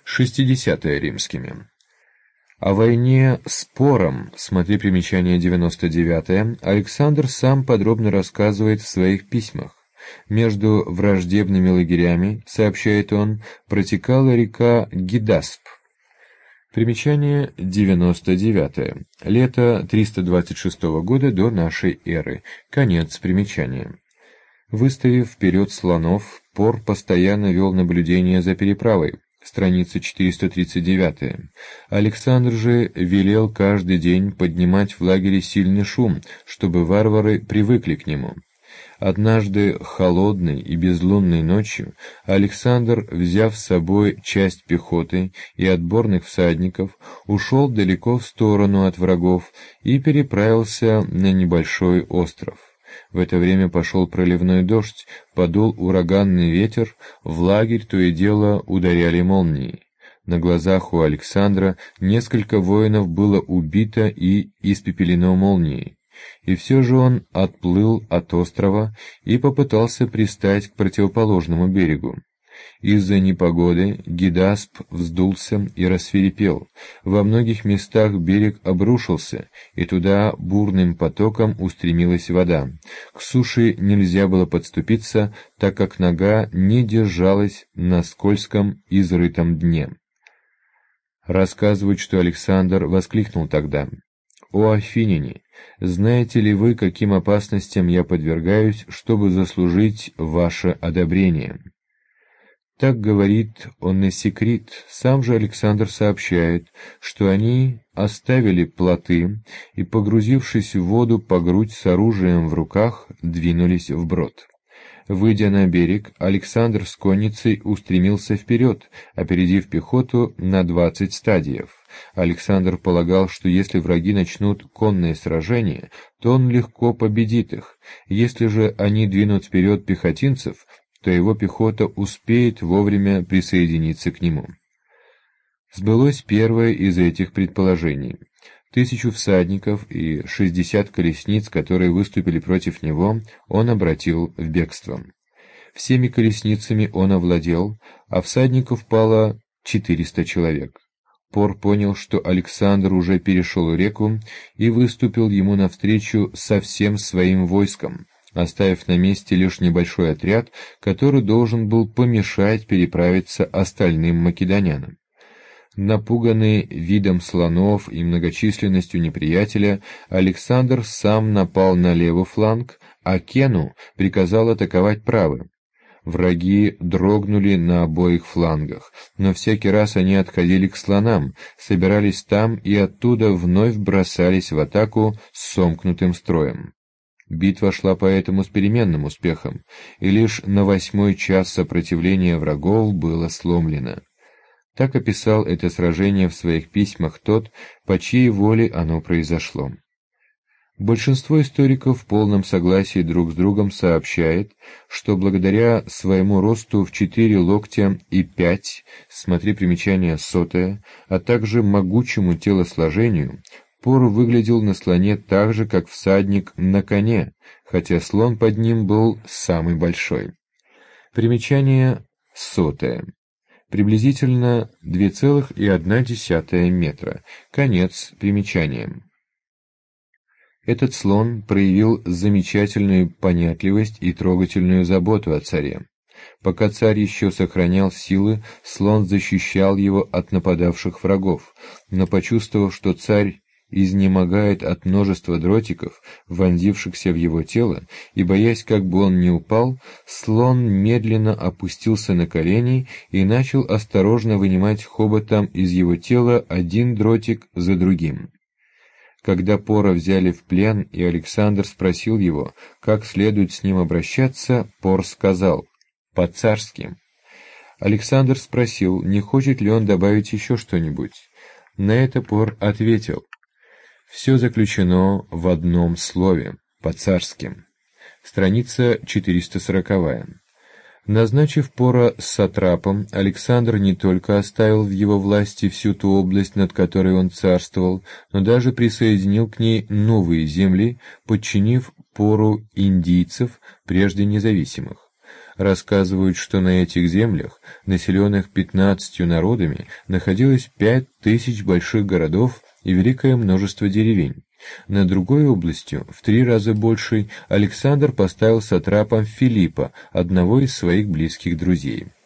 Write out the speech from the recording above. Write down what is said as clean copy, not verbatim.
60-е римскими. О войне с Пором, смотри примечание 99, Александр сам подробно рассказывает в своих письмах. Между враждебными лагерями, сообщает он, протекала река Гидасп. Примечание 99. Лето 326 года до нашей эры. Конец примечания. Выставив вперед слонов, Пор постоянно вел наблюдение за переправой. Страница 439. Александр же велел каждый день поднимать в лагере сильный шум, чтобы варвары привыкли к нему. Однажды холодной и безлунной ночью Александр, взяв с собой часть пехоты и отборных всадников, ушел далеко в сторону от врагов и переправился на небольшой остров. В это время пошел проливной дождь, подул ураганный ветер, в лагерь то и дело ударяли молнии. На глазах у Александра несколько воинов было убито и испепелено молнией. И все же он отплыл от острова и попытался пристать к противоположному берегу. Из-за непогоды Гидасп вздулся и рассвирепел. Во многих местах берег обрушился, и туда бурным потоком устремилась вода. К суше нельзя было подступиться, так как нога не держалась на скользком изрытом дне. Рассказывают, что Александр воскликнул тогда: «О афиняне, знаете ли вы, каким опасностям я подвергаюсь, чтобы заслужить ваше одобрение?» Так говорит Оннесикрит. Сам же Александр сообщает, что они оставили плоты и, погрузившись в воду по грудь с оружием в руках, двинулись вброд. Выйдя на берег, Александр с конницей устремился вперед, опередив пехоту на 20 стадиев. Александр полагал, что если враги начнут конное сражение, то он легко победит их. Если же они двинут вперед пехотинцев, то его пехота успеет вовремя присоединиться к нему. Сбылось первое из этих предположений. 1000 всадников и 60 колесниц, которые выступили против него, он обратил в бегство. Всеми колесницами он овладел, а всадников пало 400 человек. Пор понял, что Александр уже перешел реку и выступил ему навстречу со всем своим войском, оставив на месте лишь небольшой отряд, который должен был помешать переправиться остальным македонянам. Напуганный видом слонов и многочисленностью неприятеля, Александр сам напал на левый фланг, а Кену приказал атаковать правый. Враги дрогнули на обоих флангах, но всякий раз они отходили к слонам, собирались там и оттуда вновь бросались в атаку с сомкнутым строем. Битва шла поэтому с переменным успехом, и лишь на 8-й час сопротивление врагов было сломлено. Так описал это сражение в своих письмах тот, по чьей воле оно произошло. Большинство историков в полном согласии друг с другом сообщает, что благодаря своему росту в 4 локтя и 5, смотри примечание 100, а также могучему телосложению, Пор выглядел на слоне так же, как всадник на коне, хотя слон под ним был самый большой. Примечание 100. Приблизительно 2,1 метра. Конец примечания. Этот слон проявил замечательную понятливость и трогательную заботу о царе. Пока царь еще сохранял силы, слон защищал его от нападавших врагов, но почувствовав, что царь изнемогает от множества дротиков, вонзившихся в его тело, и, боясь, как бы он не упал, слон медленно опустился на колени и начал осторожно вынимать хоботом из его тела один дротик за другим. Когда Пора взяли в плен, и Александр спросил его, как следует с ним обращаться, Пор сказал: «По-царски». Александр спросил, не хочет ли он добавить еще что-нибудь. На это Пор ответил: «Все заключено в одном слове, по-царски». Страница 440. Назначив Пора сатрапом, Александр не только оставил в его власти всю ту область, над которой он царствовал, но даже присоединил к ней новые земли, подчинив Пору индийцев, прежде независимых. Рассказывают, что на этих землях, населенных 15 народами, находилось 5000 больших городов и великое множество деревень. Над другой областью, в 3 раза большей, Александр поставил сатрапом Филиппа, одного из своих близких друзей.